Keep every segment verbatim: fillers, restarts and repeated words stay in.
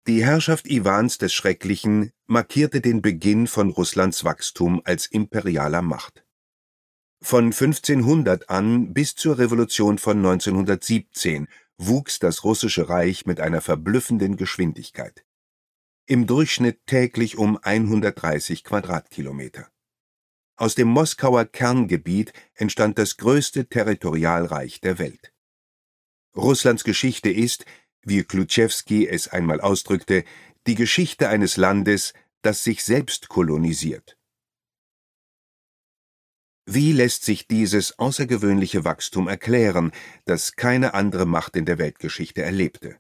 Die Herrschaft Iwans des Schrecklichen markierte den Beginn von Russlands Wachstum als imperialer Macht. Von fünfzehnhundert an bis zur Revolution von neunzehnhundertsiebzehn wuchs das Russische Reich mit einer verblüffenden Geschwindigkeit. Im Durchschnitt täglich um hundertdreißig Quadratkilometer. Aus dem Moskauer Kerngebiet entstand das größte Territorialreich der Welt. Russlands Geschichte ist, wie Klouschewski es einmal ausdrückte, die Geschichte eines Landes, das sich selbst kolonisiert. Wie lässt sich dieses außergewöhnliche Wachstum erklären, das keine andere Macht in der Weltgeschichte erlebte?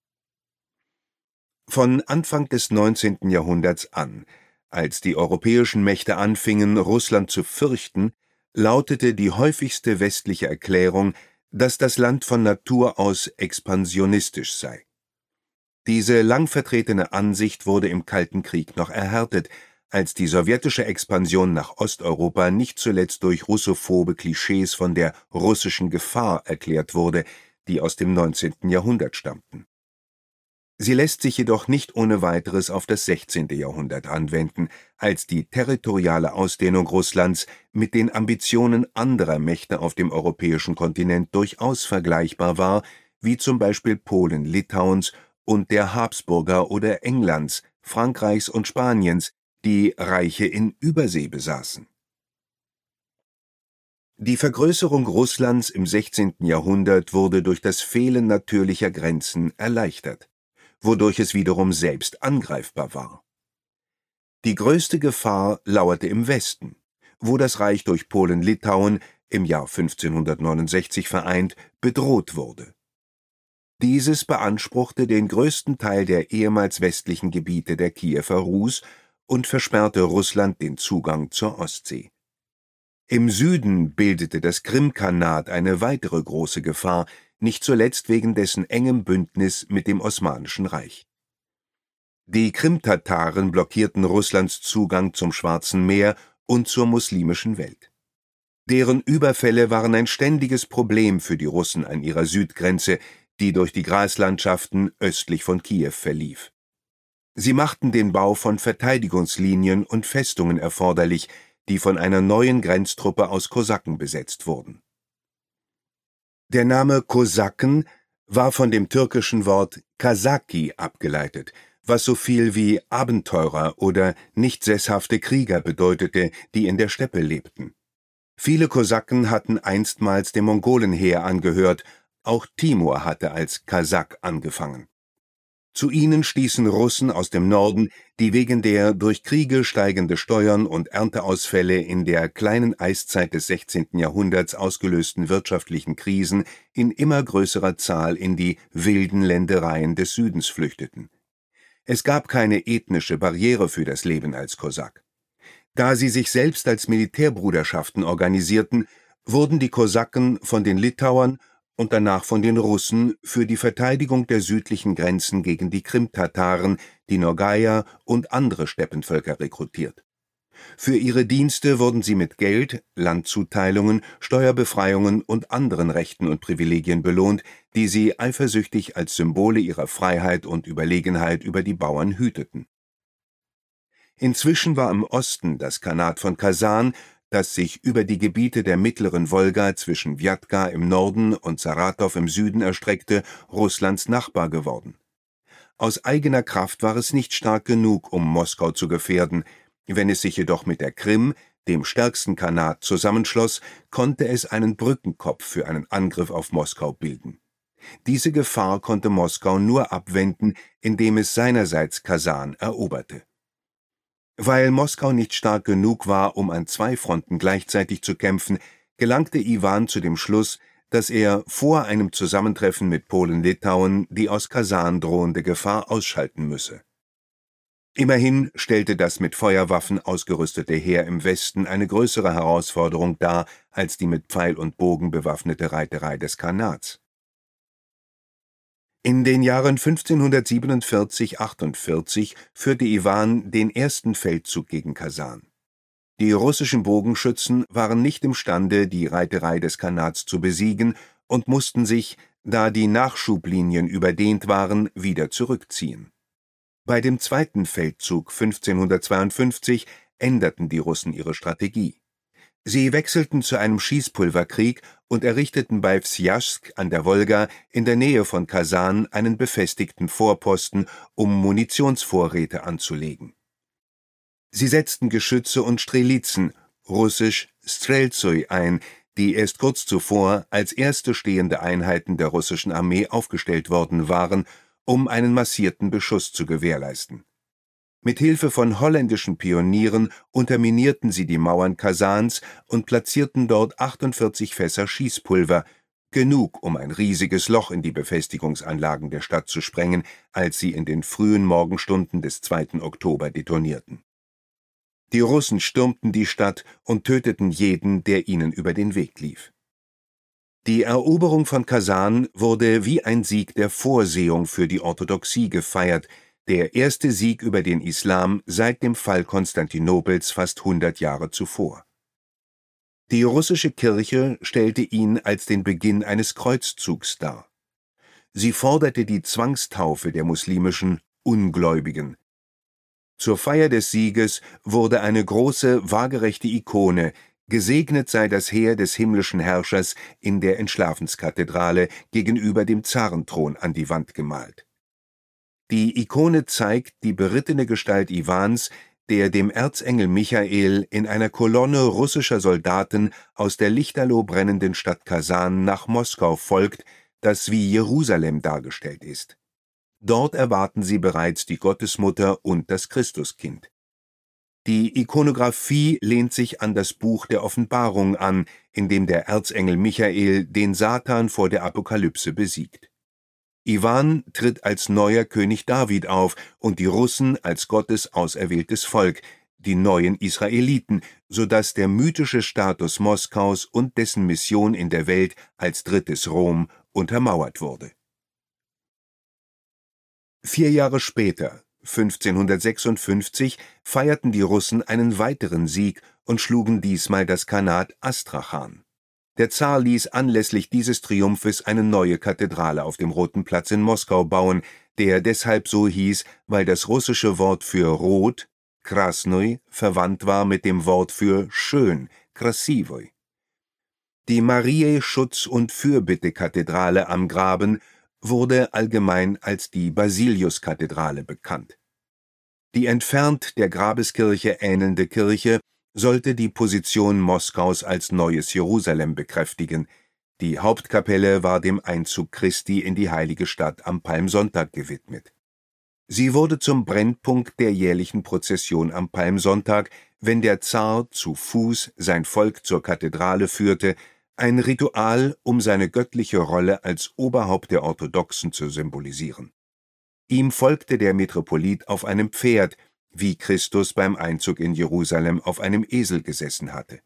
Von Anfang des neunzehnten Jahrhunderts an, als die europäischen Mächte anfingen, Russland zu fürchten, lautete die häufigste westliche Erklärung, dass das Land von Natur aus expansionistisch sei. Diese lang vertretene Ansicht wurde im Kalten Krieg noch erhärtet, als die sowjetische Expansion nach Osteuropa nicht zuletzt durch russophobe Klischees von der russischen Gefahr erklärt wurde, die aus dem neunzehnten Jahrhundert stammten. Sie lässt sich jedoch nicht ohne weiteres auf das sechzehnte Jahrhundert anwenden, als die territoriale Ausdehnung Russlands mit den Ambitionen anderer Mächte auf dem europäischen Kontinent durchaus vergleichbar war, wie zum Beispiel Polen, Litauens und der Habsburger oder Englands, Frankreichs und Spaniens, die Reiche in Übersee besaßen. Die Vergrößerung Russlands im sechzehnten Jahrhundert wurde durch das Fehlen natürlicher Grenzen erleichtert, wodurch es wiederum selbst angreifbar war. Die größte Gefahr lauerte im Westen, wo das Reich durch Polen-Litauen, im Jahr fünfzehnhundertneunundsechzig vereint, bedroht wurde. Dieses beanspruchte den größten Teil der ehemals westlichen Gebiete der Kiewer Rus und versperrte Russland den Zugang zur Ostsee. Im Süden bildete das Krimkhanat eine weitere große Gefahr, nicht zuletzt wegen dessen engem Bündnis mit dem Osmanischen Reich. Die Krimtataren blockierten Russlands Zugang zum Schwarzen Meer und zur muslimischen Welt. Deren Überfälle waren ein ständiges Problem für die Russen an ihrer Südgrenze, die durch die Graslandschaften östlich von Kiew verlief. Sie machten den Bau von Verteidigungslinien und Festungen erforderlich, die von einer neuen Grenztruppe aus Kosaken besetzt wurden. Der Name Kosaken war von dem türkischen Wort Kasaki abgeleitet, was so viel wie Abenteurer oder nicht sesshafte Krieger bedeutete, die in der Steppe lebten. Viele Kosaken hatten einstmals dem Mongolenheer angehört, auch Timur hatte als Kasak angefangen. Zu ihnen stießen Russen aus dem Norden, die wegen der durch Kriege steigende Steuern und Ernteausfälle in der kleinen Eiszeit des sechzehnten Jahrhunderts ausgelösten wirtschaftlichen Krisen in immer größerer Zahl in die wilden Ländereien des Südens flüchteten. Es gab keine ethnische Barriere für das Leben als Kosak. Da sie sich selbst als Militärbruderschaften organisierten, wurden die Kosaken von den Litauern und danach von den Russen für die Verteidigung der südlichen Grenzen gegen die Krimtataren, die Nogaier und andere Steppenvölker rekrutiert. Für ihre Dienste wurden sie mit Geld, Landzuteilungen, Steuerbefreiungen und anderen Rechten und Privilegien belohnt, die sie eifersüchtig als Symbole ihrer Freiheit und Überlegenheit über die Bauern hüteten. Inzwischen war im Osten das Khanat von Kasan, das sich über die Gebiete der mittleren Wolga zwischen Wjatka im Norden und Saratow im Süden erstreckte, Russlands Nachbar geworden. Aus eigener Kraft war es nicht stark genug, um Moskau zu gefährden. Wenn es sich jedoch mit der Krim, dem stärksten Khanat, zusammenschloss, konnte es einen Brückenkopf für einen Angriff auf Moskau bilden. Diese Gefahr konnte Moskau nur abwenden, indem es seinerseits Kasan eroberte. Weil Moskau nicht stark genug war, um an zwei Fronten gleichzeitig zu kämpfen, gelangte Iwan zu dem Schluss, dass er vor einem Zusammentreffen mit Polen-Litauen die aus Kasan drohende Gefahr ausschalten müsse. Immerhin stellte das mit Feuerwaffen ausgerüstete Heer im Westen eine größere Herausforderung dar als die mit Pfeil und Bogen bewaffnete Reiterei des Khanats. In den Jahren fünfzehnhundertsiebenundvierzig achtundvierzig führte Iwan den ersten Feldzug gegen Kasan. Die russischen Bogenschützen waren nicht imstande, die Reiterei des Khanats zu besiegen und mussten sich, da die Nachschublinien überdehnt waren, wieder zurückziehen. Bei dem zweiten Feldzug fünfzehnhundertzweiundfünfzig änderten die Russen ihre Strategie. Sie wechselten zu einem Schießpulverkrieg und errichteten bei Wsjask an der Wolga in der Nähe von Kasan einen befestigten Vorposten, um Munitionsvorräte anzulegen. Sie setzten Geschütze und Strelitzen, russisch Streltsui, ein, die erst kurz zuvor als erste stehende Einheiten der russischen Armee aufgestellt worden waren, um einen massierten Beschuss zu gewährleisten. Mit Hilfe von holländischen Pionieren unterminierten sie die Mauern Kasans und platzierten dort achtundvierzig Fässer Schießpulver, genug, um ein riesiges Loch in die Befestigungsanlagen der Stadt zu sprengen, als sie in den frühen Morgenstunden des zweiten Oktober detonierten. Die Russen stürmten die Stadt und töteten jeden, der ihnen über den Weg lief. Die Eroberung von Kasan wurde wie ein Sieg der Vorsehung für die Orthodoxie gefeiert, der erste Sieg über den Islam seit dem Fall Konstantinopels fast hundert Jahre zuvor. Die russische Kirche stellte ihn als den Beginn eines Kreuzzugs dar. Sie forderte die Zwangstaufe der muslimischen Ungläubigen. Zur Feier des Sieges wurde eine große, waagerechte Ikone, gesegnet sei das Heer des himmlischen Herrschers, in der Entschlafenskathedrale gegenüber dem Zarenthron an die Wand gemalt. Die Ikone zeigt die berittene Gestalt Iwans, der dem Erzengel Michael in einer Kolonne russischer Soldaten aus der lichterloh brennenden Stadt Kasan nach Moskau folgt, das wie Jerusalem dargestellt ist. Dort erwarten sie bereits die Gottesmutter und das Christuskind. Die Ikonographie lehnt sich an das Buch der Offenbarung an, in dem der Erzengel Michael den Satan vor der Apokalypse besiegt. Iwan tritt als neuer König David auf und die Russen als Gottes auserwähltes Volk, die neuen Israeliten, sodass der mythische Status Moskaus und dessen Mission in der Welt als drittes Rom untermauert wurde. Vier Jahre später, fünfzehnhundertsechsundfünfzig, feierten die Russen einen weiteren Sieg und schlugen diesmal das Khanat Astrachan. Der Zar ließ anlässlich dieses Triumphes eine neue Kathedrale auf dem Roten Platz in Moskau bauen, der deshalb so hieß, weil das russische Wort für rot, krasnoi, verwandt war mit dem Wort für schön, krasivoi. Die Mariä-Schutz- und Fürbitte-Kathedrale am Graben wurde allgemein als die Basiliuskathedrale bekannt. Die entfernt der Grabeskirche ähnelnde Kirche sollte die Position Moskaus als neues Jerusalem bekräftigen. Die Hauptkapelle war dem Einzug Christi in die heilige Stadt am Palmsonntag gewidmet. Sie wurde zum Brennpunkt der jährlichen Prozession am Palmsonntag, wenn der Zar zu Fuß sein Volk zur Kathedrale führte, ein Ritual, um seine göttliche Rolle als Oberhaupt der Orthodoxen zu symbolisieren. Ihm folgte der Metropolit auf einem Pferd, wie Christus beim Einzug in Jerusalem auf einem Esel gesessen hatte.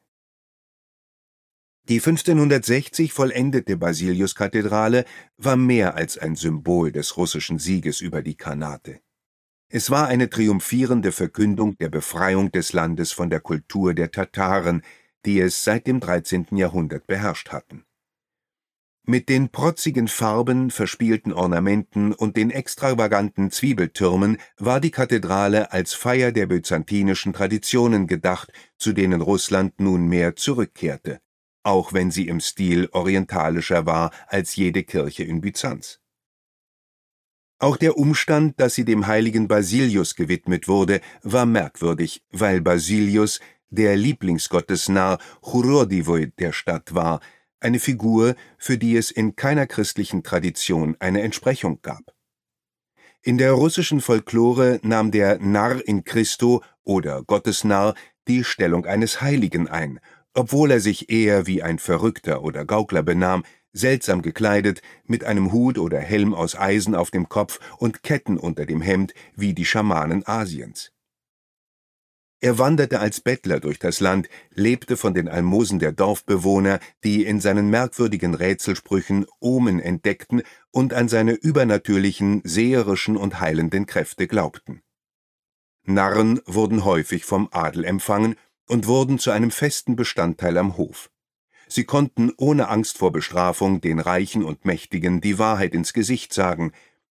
Die fünfzehnhundertsechzig vollendete Basiliuskathedrale war mehr als ein Symbol des russischen Sieges über die Khanate. Es war eine triumphierende Verkündung der Befreiung des Landes von der Kultur der Tataren, die es seit dem dreizehnten Jahrhundert beherrscht hatten. Mit den protzigen Farben, verspielten Ornamenten und den extravaganten Zwiebeltürmen war die Kathedrale als Feier der byzantinischen Traditionen gedacht, zu denen Russland nunmehr zurückkehrte, auch wenn sie im Stil orientalischer war als jede Kirche in Byzanz. Auch der Umstand, dass sie dem heiligen Basilius gewidmet wurde, war merkwürdig, weil Basilius der Lieblingsgottesnarr Churodivoj der Stadt war, eine Figur, für die es in keiner christlichen Tradition eine Entsprechung gab. In der russischen Folklore nahm der Narr in Christo oder Gottesnarr die Stellung eines Heiligen ein, obwohl er sich eher wie ein Verrückter oder Gaukler benahm, seltsam gekleidet, mit einem Hut oder Helm aus Eisen auf dem Kopf und Ketten unter dem Hemd wie die Schamanen Asiens. Er wanderte als Bettler durch das Land, lebte von den Almosen der Dorfbewohner, die in seinen merkwürdigen Rätselsprüchen Omen entdeckten und an seine übernatürlichen, seherischen und heilenden Kräfte glaubten. Narren wurden häufig vom Adel empfangen und wurden zu einem festen Bestandteil am Hof. Sie konnten ohne Angst vor Bestrafung den Reichen und Mächtigen die Wahrheit ins Gesicht sagen.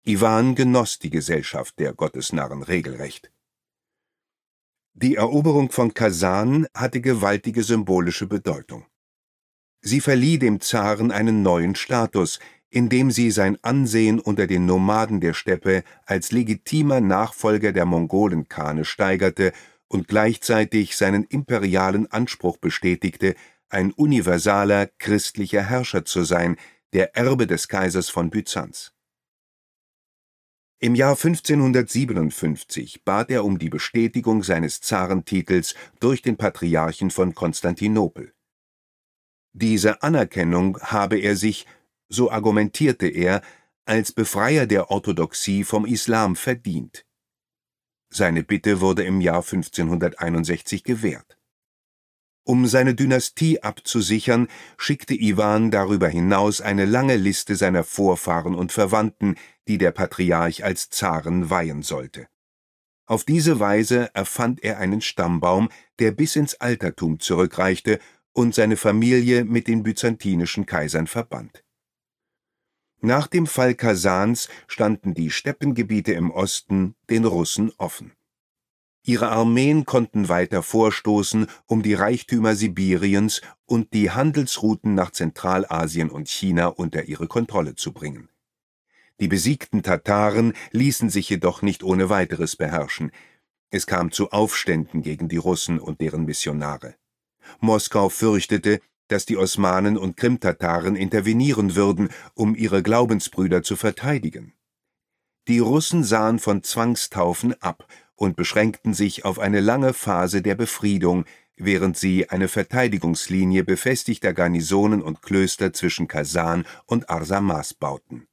Iwan genoss die Gesellschaft der Gottesnarren regelrecht. Die Eroberung von Kasan hatte gewaltige symbolische Bedeutung. Sie verlieh dem Zaren einen neuen Status, indem sie sein Ansehen unter den Nomaden der Steppe als legitimer Nachfolger der Mongolen-Khane steigerte und gleichzeitig seinen imperialen Anspruch bestätigte, ein universaler christlicher Herrscher zu sein, der Erbe des Kaisers von Byzanz. Im Jahr fünfzehnhundertsiebenundfünfzig bat er um die Bestätigung seines Zarentitels durch den Patriarchen von Konstantinopel. Diese Anerkennung habe er sich, so argumentierte er, als Befreier der Orthodoxie vom Islam verdient. Seine Bitte wurde im Jahr fünfzehnhunderteinundsechzig gewährt. Um seine Dynastie abzusichern, schickte Iwan darüber hinaus eine lange Liste seiner Vorfahren und Verwandten, die der Patriarch als Zaren weihen sollte. Auf diese Weise erfand er einen Stammbaum, der bis ins Altertum zurückreichte und seine Familie mit den byzantinischen Kaisern verband. Nach dem Fall Kasans standen die Steppengebiete im Osten den Russen offen. Ihre Armeen konnten weiter vorstoßen, um die Reichtümer Sibiriens und die Handelsrouten nach Zentralasien und China unter ihre Kontrolle zu bringen. Die besiegten Tataren ließen sich jedoch nicht ohne weiteres beherrschen. Es kam zu Aufständen gegen die Russen und deren Missionare. Moskau fürchtete, dass die Osmanen und Krimtataren intervenieren würden, um ihre Glaubensbrüder zu verteidigen. Die Russen sahen von Zwangstaufen ab und beschränkten sich auf eine lange Phase der Befriedung, während sie eine Verteidigungslinie befestigter Garnisonen und Klöster zwischen Kasan und Arsamas bauten.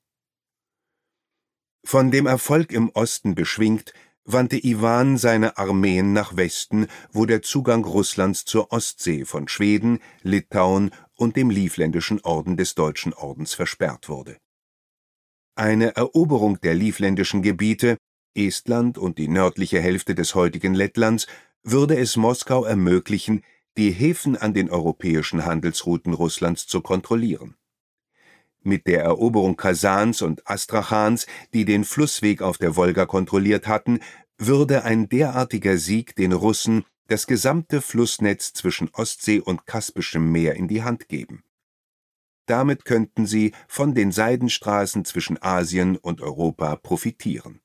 Von dem Erfolg im Osten beschwingt, wandte Iwan seine Armeen nach Westen, wo der Zugang Russlands zur Ostsee von Schweden, Litauen und dem Livländischen Orden des Deutschen Ordens versperrt wurde. Eine Eroberung der livländischen Gebiete, Estland und die nördliche Hälfte des heutigen Lettlands, würde es Moskau ermöglichen, die Häfen an den europäischen Handelsrouten Russlands zu kontrollieren. Mit der Eroberung Kasans und Astrachans, die den Flussweg auf der Wolga kontrolliert hatten, würde ein derartiger Sieg den Russen das gesamte Flussnetz zwischen Ostsee und Kaspischem Meer in die Hand geben. Damit könnten sie von den Seidenstraßen zwischen Asien und Europa profitieren.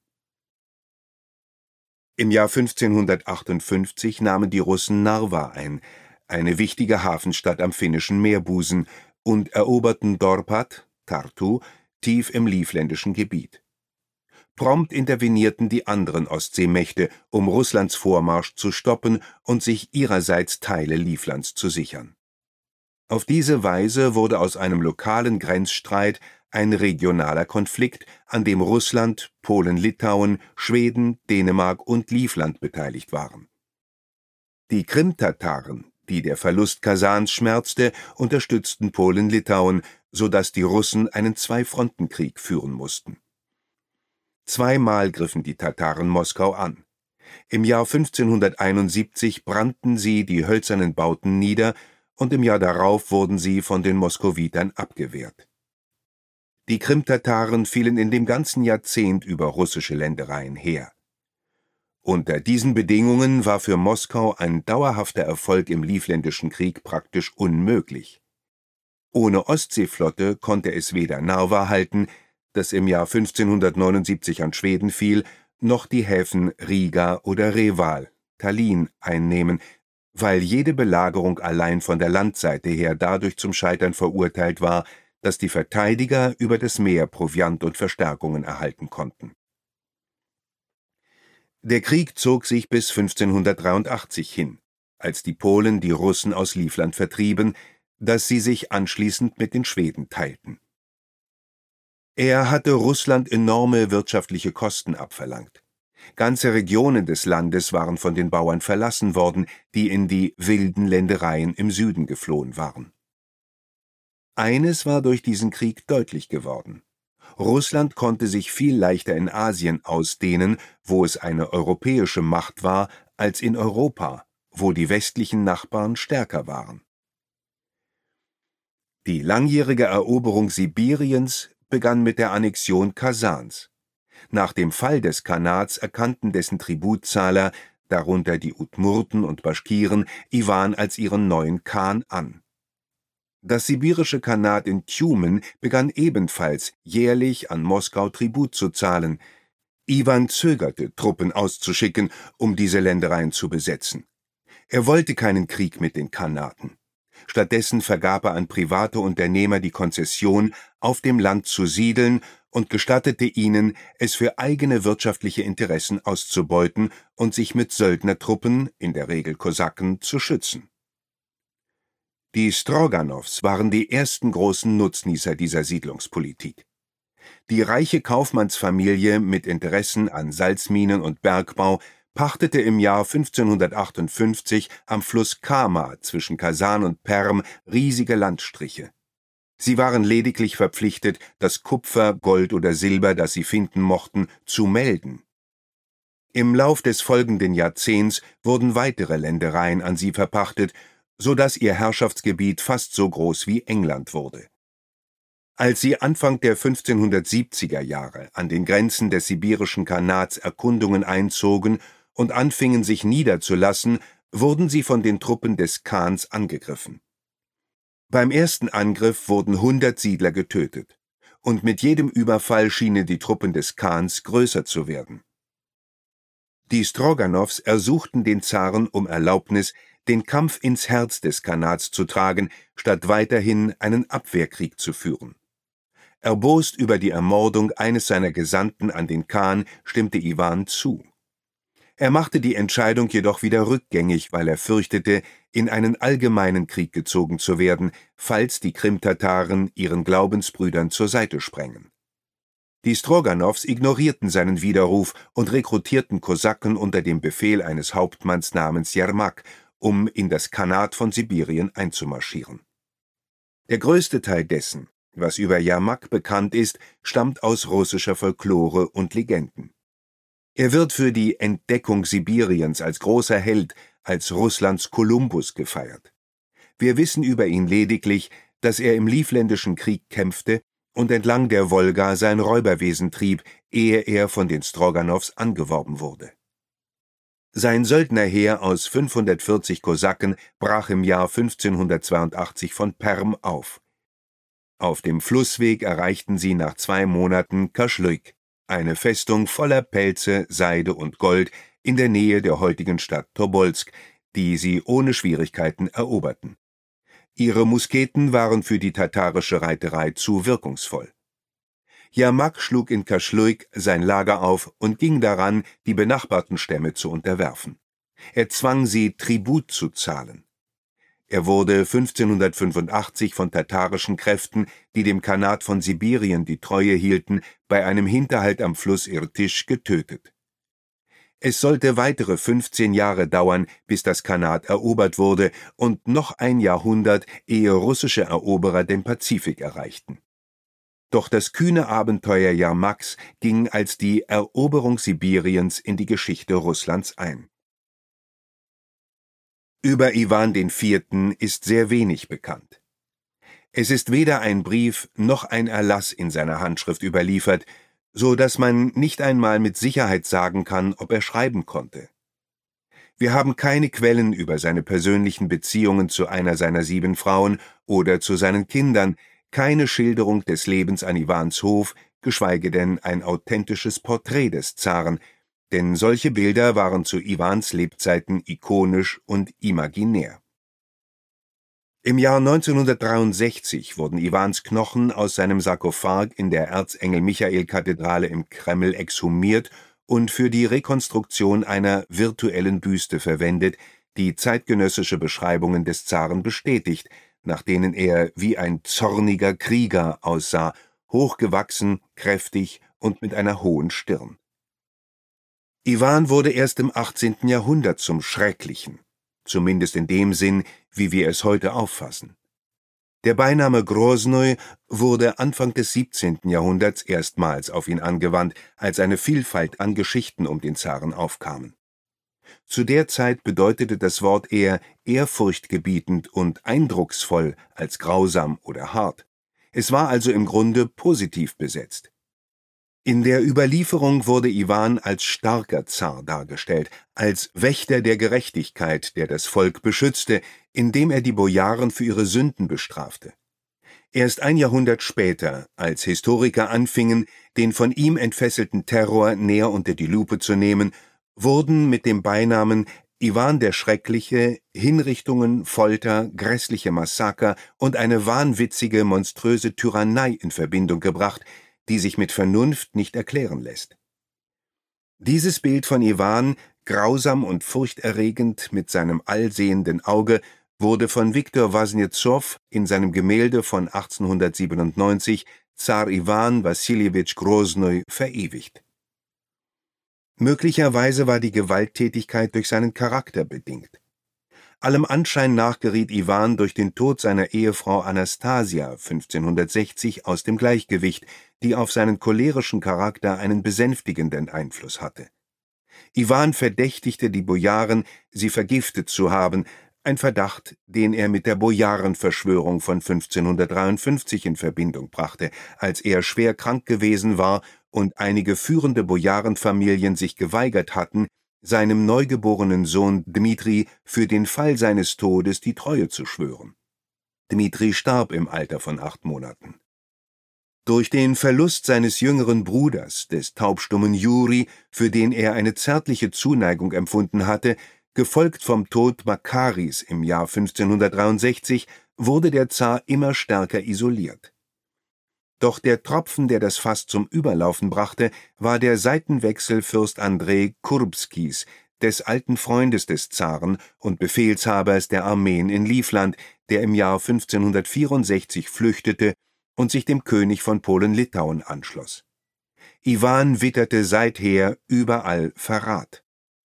Im Jahr fünfzehnhundertachtundfünfzig nahmen die Russen Narva ein, eine wichtige Hafenstadt am Finnischen Meerbusen, und eroberten Dorpat, Tartu, tief im livländischen Gebiet. Prompt intervenierten die anderen Ostseemächte, um Russlands Vormarsch zu stoppen und sich ihrerseits Teile Livlands zu sichern. Auf diese Weise wurde aus einem lokalen Grenzstreit ein regionaler Konflikt, an dem Russland, Polen-Litauen, Schweden, Dänemark und Livland beteiligt waren. Die Krimtataren, die der Verlust Kasans schmerzte, unterstützten Polen-Litauen, sodass die Russen einen Zwei-Fronten-Krieg führen mussten. Zweimal griffen die Tataren Moskau an. Im Jahr fünfzehnhunderteinundsiebzig brannten sie die hölzernen Bauten nieder und im Jahr darauf wurden sie von den Moskowitern abgewehrt. Die Krimtataren fielen in dem ganzen Jahrzehnt über russische Ländereien her. Unter diesen Bedingungen war für Moskau ein dauerhafter Erfolg im Livländischen Krieg praktisch unmöglich. Ohne Ostseeflotte konnte es weder Narva halten, das im Jahr fünfzehnhundertneunundsiebzig an Schweden fiel, noch die Häfen Riga oder Reval, Tallinn, einnehmen, weil jede Belagerung allein von der Landseite her dadurch zum Scheitern verurteilt war, dass die Verteidiger über das Meer Proviant und Verstärkungen erhalten konnten. Der Krieg zog sich bis fünfzehnhundertdreiundachtzig hin, als die Polen die Russen aus Livland vertrieben, das sie sich anschließend mit den Schweden teilten. Er hatte Russland enorme wirtschaftliche Kosten abverlangt. Ganze Regionen des Landes waren von den Bauern verlassen worden, die in die wilden Ländereien im Süden geflohen waren. Eines war durch diesen Krieg deutlich geworden: Russland konnte sich viel leichter in Asien ausdehnen, wo es eine europäische Macht war, als in Europa, wo die westlichen Nachbarn stärker waren. Die langjährige Eroberung Sibiriens begann mit der Annexion Kasans. Nach dem Fall des Khanats erkannten dessen Tributzahler, darunter die Udmurten und Baschkiren, Iwan als ihren neuen Khan an. Das sibirische Khanat in Tjumen begann ebenfalls jährlich an Moskau Tribut zu zahlen. Iwan zögerte, Truppen auszuschicken, um diese Ländereien zu besetzen. Er wollte keinen Krieg mit den Khanaten. Stattdessen vergab er an private Unternehmer die Konzession, auf dem Land zu siedeln, und gestattete ihnen, es für eigene wirtschaftliche Interessen auszubeuten und sich mit Söldnertruppen, in der Regel Kosaken, zu schützen. Die Stroganows waren die ersten großen Nutznießer dieser Siedlungspolitik. Die reiche Kaufmannsfamilie mit Interessen an Salzminen und Bergbau pachtete im Jahr fünfzehnhundertachtundfünfzig am Fluss Kama zwischen Kasan und Perm riesige Landstriche. Sie waren lediglich verpflichtet, das Kupfer, Gold oder Silber, das sie finden mochten, zu melden. Im Lauf des folgenden Jahrzehnts wurden weitere Ländereien an sie verpachtet, so dass ihr Herrschaftsgebiet fast so groß wie England wurde. Als sie Anfang der fünfzehnhundertsiebziger Jahre an den Grenzen des sibirischen Khanats Erkundungen einzogen und anfingen, sich niederzulassen, wurden sie von den Truppen des Khans angegriffen. Beim ersten Angriff wurden hundert Siedler getötet, und mit jedem Überfall schienen die Truppen des Khans größer zu werden. Die Stroganows ersuchten den Zaren um Erlaubnis, den Kampf ins Herz des Khanats zu tragen, statt weiterhin einen Abwehrkrieg zu führen. Erbost über die Ermordung eines seiner Gesandten an den Khan stimmte Iwan zu. Er machte die Entscheidung jedoch wieder rückgängig, weil er fürchtete, in einen allgemeinen Krieg gezogen zu werden, falls die Krimtataren ihren Glaubensbrüdern zur Seite sprengen. Die Stroganows ignorierten seinen Widerruf und rekrutierten Kosaken unter dem Befehl eines Hauptmanns namens Jermak, um in das Khanat von Sibirien einzumarschieren. Der größte Teil dessen, was über Jermak bekannt ist, stammt aus russischer Folklore und Legenden. Er wird für die Entdeckung Sibiriens als großer Held, als Russlands Kolumbus gefeiert. Wir wissen über ihn lediglich, dass er im Livländischen Krieg kämpfte und entlang der Wolga sein Räuberwesen trieb, ehe er von den Stroganows angeworben wurde. Sein Söldnerheer aus fünfhundertvierzig Kosaken brach im Jahr fünfzehnhundertzweiundachtzig von Perm auf. Auf dem Flussweg erreichten sie nach zwei Monaten Kaschluik, eine Festung voller Pelze, Seide und Gold in der Nähe der heutigen Stadt Tobolsk, die sie ohne Schwierigkeiten eroberten. Ihre Musketen waren für die tatarische Reiterei zu wirkungsvoll. Jermak schlug in Kaschluik sein Lager auf und ging daran, die benachbarten Stämme zu unterwerfen. Er zwang sie, Tribut zu zahlen. Er wurde fünfzehnhundertfünfundachtzig von tatarischen Kräften, die dem Khanat von Sibirien die Treue hielten, bei einem Hinterhalt am Fluss Irtisch getötet. Es sollte weitere fünfzehn Jahre dauern, bis das Khanat erobert wurde, und noch ein Jahrhundert, ehe russische Eroberer den Pazifik erreichten. Doch das kühne Abenteuer Jermaks ging als die Eroberung Sibiriens in die Geschichte Russlands ein. Über Iwan der Vierte. Ist sehr wenig bekannt. Es ist weder ein Brief noch ein Erlass in seiner Handschrift überliefert, so dass man nicht einmal mit Sicherheit sagen kann, ob er schreiben konnte. Wir haben keine Quellen über seine persönlichen Beziehungen zu einer seiner sieben Frauen oder zu seinen Kindern, keine Schilderung des Lebens an Iwans Hof, geschweige denn ein authentisches Porträt des Zaren, denn solche Bilder waren zu Iwans Lebzeiten ikonisch und imaginär. Im Jahr neunzehnhundertdreiundsechzig wurden Iwans Knochen aus seinem Sarkophag in der Erzengel-Michael-Kathedrale im Kreml exhumiert und für die Rekonstruktion einer virtuellen Büste verwendet, die zeitgenössische Beschreibungen des Zaren bestätigt, nach denen er wie ein zorniger Krieger aussah, hochgewachsen, kräftig und mit einer hohen Stirn. Iwan wurde erst im achtzehnten Jahrhundert zum Schrecklichen, zumindest in dem Sinn, wie wir es heute auffassen. Der Beiname Grosnoi wurde Anfang des siebzehnten Jahrhunderts erstmals auf ihn angewandt, als eine Vielfalt an Geschichten um den Zaren aufkamen. Zu der Zeit bedeutete das Wort eher ehrfurchtgebietend und eindrucksvoll als grausam oder hart. Es war also im Grunde positiv besetzt. In der Überlieferung wurde Iwan als starker Zar dargestellt, als Wächter der Gerechtigkeit, der das Volk beschützte, indem er die Bojaren für ihre Sünden bestrafte. Erst ein Jahrhundert später, als Historiker anfingen, den von ihm entfesselten Terror näher unter die Lupe zu nehmen, wurden mit dem Beinamen Iwan der Schreckliche Hinrichtungen, Folter, grässliche Massaker und eine wahnwitzige, monströse Tyrannei in Verbindung gebracht, die sich mit Vernunft nicht erklären lässt. Dieses Bild von Iwan, grausam und furchterregend mit seinem allsehenden Auge, wurde von Wiktor Wasnetsow in seinem Gemälde von achtzehnhundertsiebenundneunzig Zar Iwan Wassiljewitsch Grosnoi verewigt. Möglicherweise war die Gewalttätigkeit durch seinen Charakter bedingt. Allem Anschein nach geriet Iwan durch den Tod seiner Ehefrau Anastasia fünfzehnhundertsechzig aus dem Gleichgewicht, die auf seinen cholerischen Charakter einen besänftigenden Einfluss hatte. Iwan verdächtigte die Bojaren, sie vergiftet zu haben, ein Verdacht, den er mit der Bojarenverschwörung von fünfzehnhundertdreiundfünfzig in Verbindung brachte, als er schwer krank gewesen war und einige führende Bojarenfamilien sich geweigert hatten, seinem neugeborenen Sohn Dmitri für den Fall seines Todes die Treue zu schwören. Dmitri starb im Alter von acht Monaten. Durch den Verlust seines jüngeren Bruders, des taubstummen Juri, für den er eine zärtliche Zuneigung empfunden hatte, gefolgt vom Tod Makaris im Jahr fünfzehnhundertdreiundsechzig, wurde der Zar immer stärker isoliert. Doch der Tropfen, der das Fass zum Überlaufen brachte, war der Seitenwechsel Fürst Andrei Kurbskis, des alten Freundes des Zaren und Befehlshabers der Armeen in Livland, der im Jahr fünfzehnhundertvierundsechzig flüchtete und sich dem König von Polen-Litauen anschloss. Iwan witterte seither überall Verrat.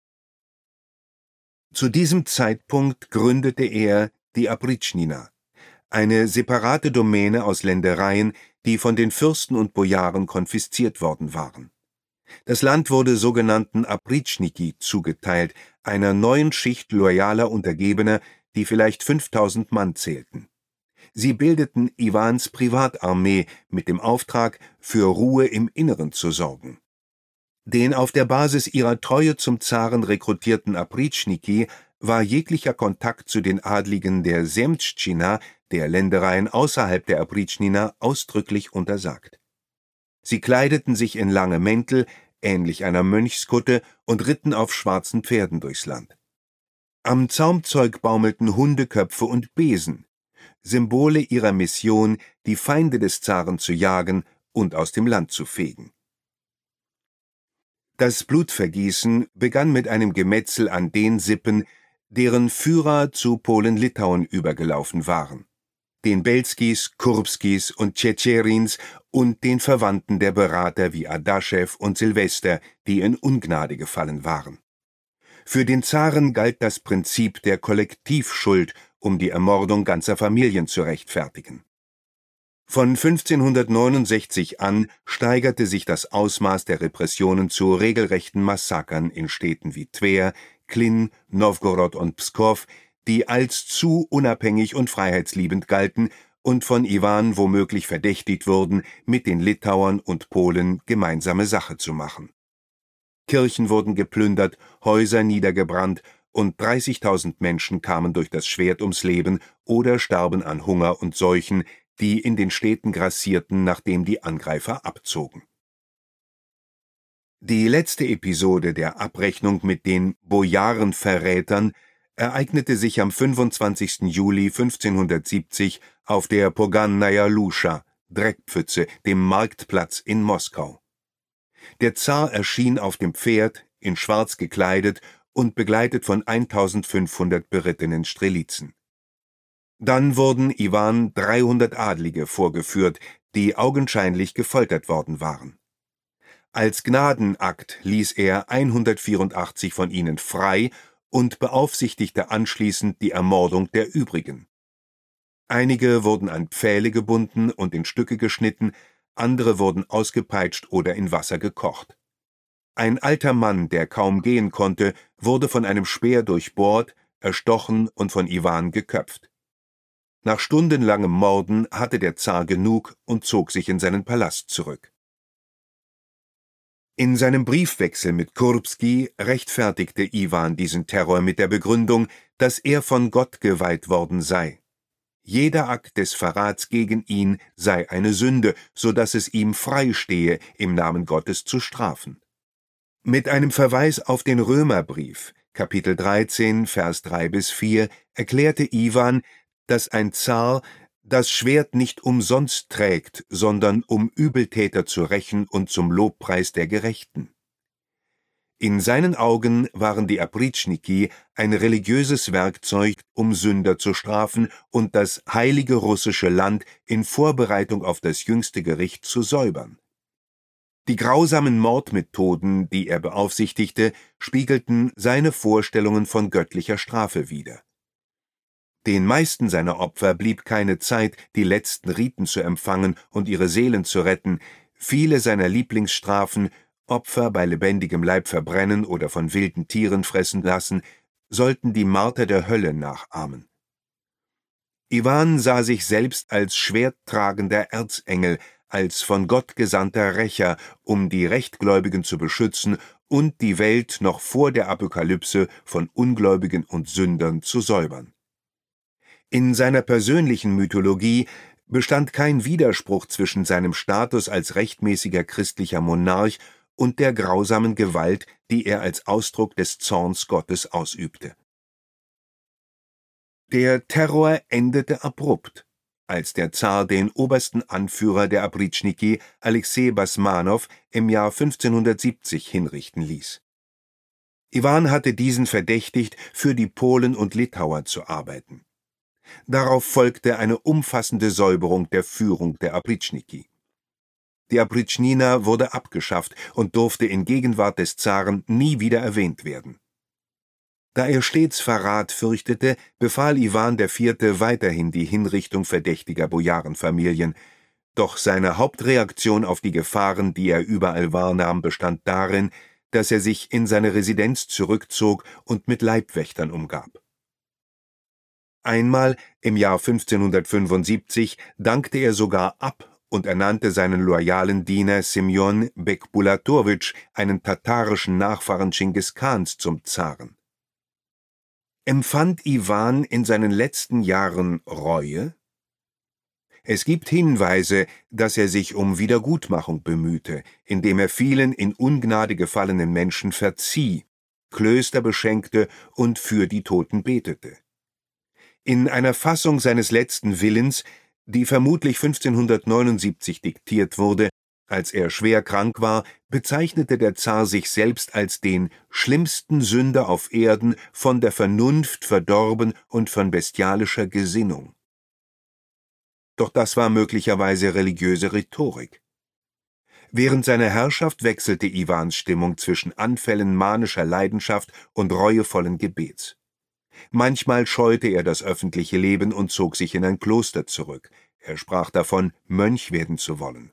Zu diesem Zeitpunkt gründete er die Oprytschnina, eine separate Domäne aus Ländereien, die von den Fürsten und Bojaren konfisziert worden waren. Das Land wurde sogenannten Oprytschniki zugeteilt, einer neuen Schicht loyaler Untergebener, die vielleicht fünftausend Mann zählten. Sie bildeten Iwans Privatarmee mit dem Auftrag, für Ruhe im Inneren zu sorgen. Den auf der Basis ihrer Treue zum Zaren rekrutierten Oprytschniki war jeglicher Kontakt zu den Adligen der Semtschina, der Ländereien außerhalb der Oprytschnina, ausdrücklich untersagt. Sie kleideten sich in lange Mäntel, ähnlich einer Mönchskutte, und ritten auf schwarzen Pferden durchs Land. Am Zaumzeug baumelten Hundeköpfe und Besen, Symbole ihrer Mission, die Feinde des Zaren zu jagen und aus dem Land zu fegen. Das Blutvergießen begann mit einem Gemetzel an den Sippen, deren Führer zu Polen-Litauen übergelaufen waren, den Belskis, Kurbskis und Tschetscherins und den Verwandten der Berater wie Adaschew und Silvester, die in Ungnade gefallen waren. Für den Zaren galt das Prinzip der Kollektivschuld, um die Ermordung ganzer Familien zu rechtfertigen. Von fünfzehnhundertneunundsechzig an steigerte sich das Ausmaß der Repressionen zu regelrechten Massakern in Städten wie Twer, Klin, Nowgorod und Pskow, die als zu unabhängig und freiheitsliebend galten und von Iwan womöglich verdächtigt wurden, mit den Litauern und Polen gemeinsame Sache zu machen. Kirchen wurden geplündert, Häuser niedergebrannt und dreißigtausend Menschen kamen durch das Schwert ums Leben oder starben an Hunger und Seuchen, die in den Städten grassierten, nachdem die Angreifer abzogen. Die letzte Episode der Abrechnung mit den Bojarenverrätern ereignete sich am fünfundzwanzigsten Juli fünfzehnhundertsiebzig auf der Pogannaja Luscha, Dreckpfütze, dem Marktplatz in Moskau. Der Zar erschien auf dem Pferd, in schwarz gekleidet und begleitet von eintausendfünfhundert berittenen Strelitzen. Dann wurden Iwan dreihundert Adlige vorgeführt, die augenscheinlich gefoltert worden waren. Als Gnadenakt ließ er hundertvierundachtzig von ihnen frei und beaufsichtigte anschließend die Ermordung der übrigen. Einige wurden an Pfähle gebunden und in Stücke geschnitten, andere wurden ausgepeitscht oder in Wasser gekocht. Ein alter Mann, der kaum gehen konnte, wurde von einem Speer durchbohrt, erstochen und von Iwan geköpft. Nach stundenlangem Morden hatte der Zar genug und zog sich in seinen Palast zurück. In seinem Briefwechsel mit Kurbski rechtfertigte Iwan diesen Terror mit der Begründung, dass er von Gott geweiht worden sei. Jeder Akt des Verrats gegen ihn sei eine Sünde, so dass es ihm freistehe, im Namen Gottes zu strafen. Mit einem Verweis auf den Römerbrief, Kapitel dreizehn, Vers drei bis vier, erklärte Iwan, dass ein Zar das Schwert nicht umsonst trägt, sondern um Übeltäter zu rächen und zum Lobpreis der Gerechten. In seinen Augen waren die Apritschniki ein religiöses Werkzeug, um Sünder zu strafen und das heilige russische Land in Vorbereitung auf das jüngste Gericht zu säubern. Die grausamen Mordmethoden, die er beaufsichtigte, spiegelten seine Vorstellungen von göttlicher Strafe wider. Den meisten seiner Opfer blieb keine Zeit, die letzten Riten zu empfangen und ihre Seelen zu retten. Viele seiner Lieblingsstrafen, Opfer bei lebendigem Leib verbrennen oder von wilden Tieren fressen lassen, sollten die Marter der Hölle nachahmen. Iwan sah sich selbst als schwerttragender Erzengel, als von Gott gesandter Rächer, um die Rechtgläubigen zu beschützen und die Welt noch vor der Apokalypse von Ungläubigen und Sündern zu säubern. In seiner persönlichen Mythologie bestand kein Widerspruch zwischen seinem Status als rechtmäßiger christlicher Monarch und der grausamen Gewalt, die er als Ausdruck des Zorns Gottes ausübte. Der Terror endete abrupt, als der Zar den obersten Anführer der Apritschniki, Alexei Basmanow, im Jahr fünfzehnhundertsiebzig hinrichten ließ. Iwan hatte diesen verdächtigt, für die Polen und Litauer zu arbeiten. Darauf folgte eine umfassende Säuberung der Führung der Apritschniki. Die Apritschnina wurde abgeschafft und durfte in Gegenwart des Zaren nie wieder erwähnt werden. Da er stets Verrat fürchtete, befahl Iwan der Vierte weiterhin die Hinrichtung verdächtiger Bojarenfamilien, doch seine Hauptreaktion auf die Gefahren, die er überall wahrnahm, bestand darin, dass er sich in seine Residenz zurückzog und mit Leibwächtern umgab. Einmal, im Jahr fünfzehnhundertfünfundsiebzig, dankte er sogar ab und ernannte seinen loyalen Diener Semjon Bekbulatowitsch, einen tatarischen Nachfahren Dschingis Khans, zum Zaren. Empfand Iwan in seinen letzten Jahren Reue? Es gibt Hinweise, dass er sich um Wiedergutmachung bemühte, indem er vielen in Ungnade gefallenen Menschen verzieh, Klöster beschenkte und für die Toten betete. In einer Fassung seines letzten Willens, die vermutlich fünfzehnhundertneunundsiebzig diktiert wurde, als er schwer krank war, bezeichnete der Zar sich selbst als den schlimmsten Sünder auf Erden, von der Vernunft verdorben und von bestialischer Gesinnung. Doch das war möglicherweise religiöse Rhetorik. Während seiner Herrschaft wechselte Iwans Stimmung zwischen Anfällen manischer Leidenschaft und reuevollen Gebets. Manchmal scheute er das öffentliche Leben und zog sich in ein Kloster zurück. Er sprach davon, Mönch werden zu wollen.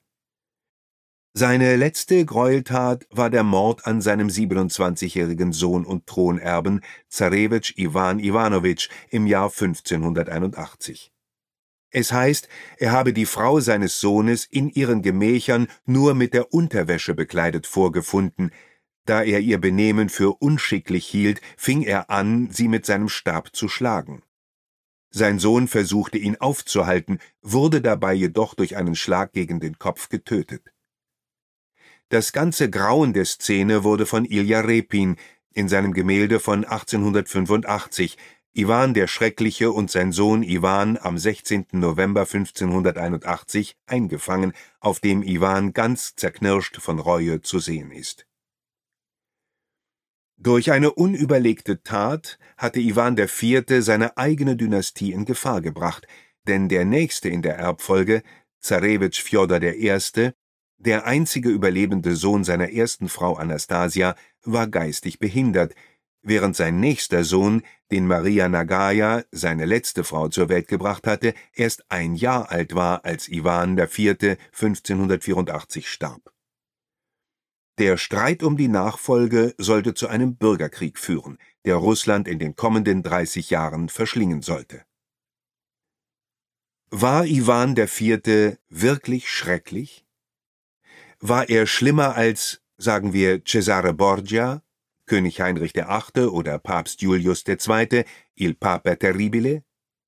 Seine letzte Gräueltat war der Mord an seinem siebenundzwanzigjährigen Sohn und Thronerben Zarewitsch Iwan Iwanowitsch im Jahr fünfzehnhunderteinundachtzig. Es heißt, er habe die Frau seines Sohnes in ihren Gemächern nur mit der Unterwäsche bekleidet vorgefunden. Da er ihr Benehmen für unschicklich hielt, fing er an, sie mit seinem Stab zu schlagen. Sein Sohn versuchte ihn aufzuhalten, wurde dabei jedoch durch einen Schlag gegen den Kopf getötet. Das ganze Grauen der Szene wurde von Ilja Repin in seinem Gemälde von achtzehnhundertfünfundachtzig, Iwan der Schreckliche und sein Sohn Iwan am sechzehnten November fünfzehnhunderteinundachtzig, eingefangen, auf dem Iwan ganz zerknirscht von Reue zu sehen ist. Durch eine unüberlegte Tat hatte Iwan der Vierte seine eigene Dynastie in Gefahr gebracht, denn der nächste in der Erbfolge, Zarewitsch Fjodor der Erste., der einzige überlebende Sohn seiner ersten Frau Anastasia, war geistig behindert, während sein nächster Sohn, den Maria Nagaja, seine letzte Frau, zur Welt gebracht hatte, erst ein Jahr alt war, als Iwan der Vierte fünfzehnhundertvierundachtzig starb. Der Streit um die Nachfolge sollte zu einem Bürgerkrieg führen, der Russland in den kommenden dreißig Jahren verschlingen sollte. War Iwan der Vierte wirklich schrecklich? War er schlimmer als sagen wir Cesare Borgia, König Heinrich der Achte oder Papst Julius der Zweite, Il Papa Terribile?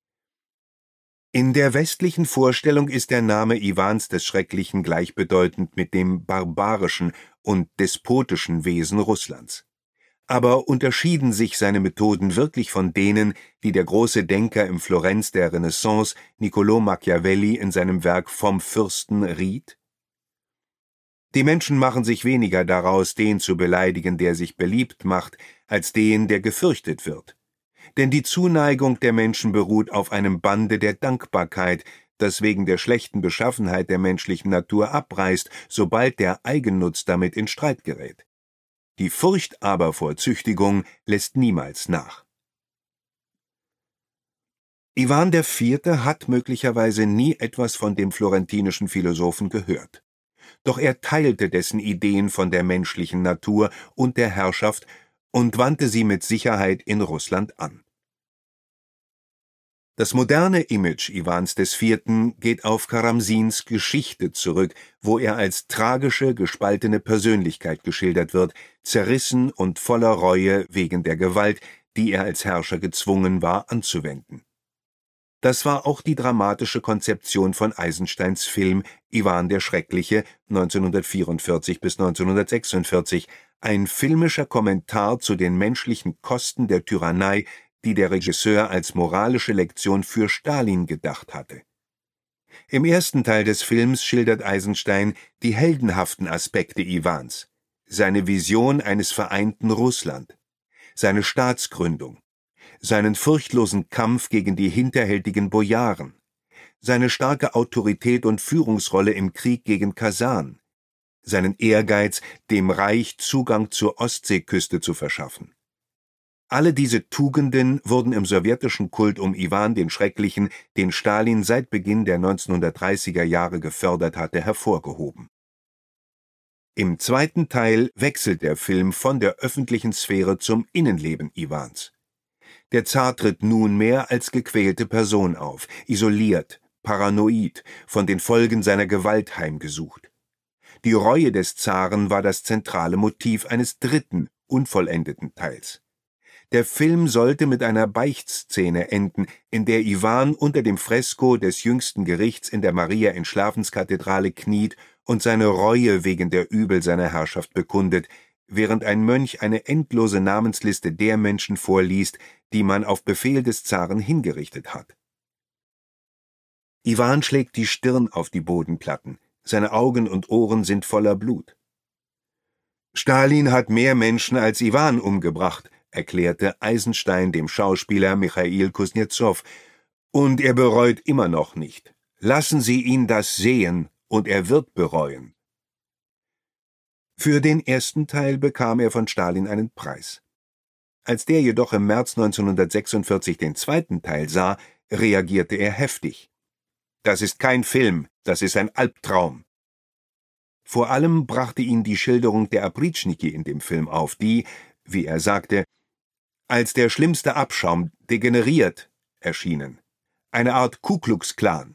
In der westlichen Vorstellung ist der Name Iwans des Schrecklichen gleichbedeutend mit dem barbarischen und despotischen Wesen Russlands. Aber unterschieden sich seine Methoden wirklich von denen, die der große Denker im Florenz der Renaissance Niccolò Machiavelli in seinem Werk Vom Fürsten riet? Die Menschen machen sich weniger daraus, den zu beleidigen, der sich beliebt macht, als den, der gefürchtet wird. Denn die Zuneigung der Menschen beruht auf einem Bande der Dankbarkeit, das wegen der schlechten Beschaffenheit der menschlichen Natur abreißt, sobald der Eigennutz damit in Streit gerät. Die Furcht aber vor Züchtigung lässt niemals nach. Iwan der Vierte hat möglicherweise nie etwas von dem florentinischen Philosophen gehört. Doch er teilte dessen Ideen von der menschlichen Natur und der Herrschaft und wandte sie mit Sicherheit in Russland an. Das moderne Image Iwans des Vierten geht auf Karamsins Geschichte zurück, wo er als tragische, gespaltene Persönlichkeit geschildert wird, zerrissen und voller Reue wegen der Gewalt, die er als Herrscher gezwungen war anzuwenden. Das war auch die dramatische Konzeption von Eisensteins Film Iwan der Schreckliche neunzehnhundertvierundvierzig bis neunzehnhundertsechsundvierzig, ein filmischer Kommentar zu den menschlichen Kosten der Tyrannei, die der Regisseur als moralische Lektion für Stalin gedacht hatte. Im ersten Teil des Films schildert Eisenstein die heldenhaften Aspekte Iwans, seine Vision eines vereinten Russland, seine Staatsgründung, seinen furchtlosen Kampf gegen die hinterhältigen Bojaren, seine starke Autorität und Führungsrolle im Krieg gegen Kasan, seinen Ehrgeiz, dem Reich Zugang zur Ostseeküste zu verschaffen. Alle diese Tugenden wurden im sowjetischen Kult um Iwan den Schrecklichen, den Stalin seit Beginn der neunzehnhundertdreißiger Jahre gefördert hatte, hervorgehoben. Im zweiten Teil wechselt der Film von der öffentlichen Sphäre zum Innenleben Iwans. Der Zar tritt nunmehr als gequälte Person auf, isoliert, paranoid, von den Folgen seiner Gewalt heimgesucht. Die Reue des Zaren war das zentrale Motiv eines dritten, unvollendeten Teils. Der Film sollte mit einer Beichtszene enden, in der Iwan unter dem Fresko des jüngsten Gerichts in der Maria-Entschlafenskathedrale kniet und seine Reue wegen der Übel seiner Herrschaft bekundet, während ein Mönch eine endlose Namensliste der Menschen vorliest, die man auf Befehl des Zaren hingerichtet hat. Iwan schlägt die Stirn auf die Bodenplatten, seine Augen und Ohren sind voller Blut. »Stalin hat mehr Menschen als Iwan umgebracht«, erklärte Eisenstein dem Schauspieler Michail Kusnezow, »und er bereut immer noch nicht. Lassen Sie ihn das sehen, und er wird bereuen.« Für den ersten Teil bekam er von Stalin einen Preis. Als der jedoch im März neunzehnhundertsechsundvierzig den zweiten Teil sah, reagierte er heftig. »Das ist kein Film, das ist ein Albtraum.« Vor allem brachte ihn die Schilderung der Apritschniki in dem Film auf, die, wie er sagte, als der schlimmste Abschaum, degeneriert, erschienen. Eine Art Ku Klux Klan.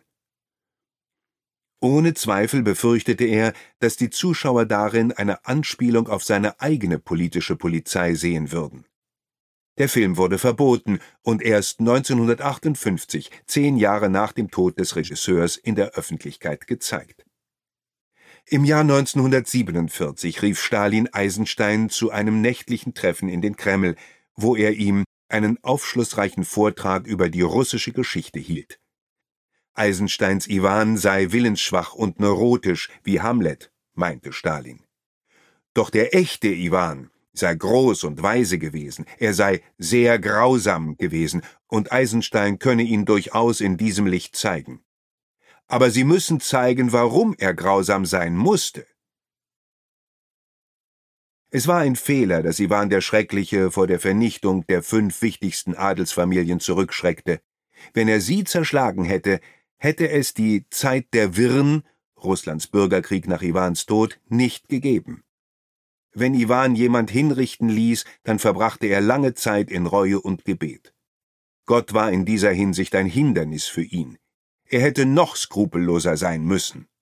Ohne Zweifel befürchtete er, dass die Zuschauer darin eine Anspielung auf seine eigene politische Polizei sehen würden. Der Film wurde verboten und erst neunzehnhundertachtundfünfzig, zehn Jahre nach dem Tod des Regisseurs, in der Öffentlichkeit gezeigt. Im Jahr neunzehnhundertsiebenundvierzig rief Stalin Eisenstein zu einem nächtlichen Treffen in den Kreml, wo er ihm einen aufschlussreichen Vortrag über die russische Geschichte hielt. Eisensteins Iwan sei willensschwach und neurotisch wie Hamlet, meinte Stalin. Doch der echte Iwan sei groß und weise gewesen, er sei sehr grausam gewesen, und Eisenstein könne ihn durchaus in diesem Licht zeigen. Aber Sie müssen zeigen, warum er grausam sein musste. Es war ein Fehler, dass Iwan der Schreckliche vor der Vernichtung der fünf wichtigsten Adelsfamilien zurückschreckte. Wenn er sie zerschlagen hätte, hätte es die Zeit der Wirren, Russlands Bürgerkrieg nach Iwans Tod, nicht gegeben. Wenn Iwan jemand hinrichten ließ, dann verbrachte er lange Zeit in Reue und Gebet. Gott war in dieser Hinsicht ein Hindernis für ihn. Er hätte noch skrupelloser sein müssen.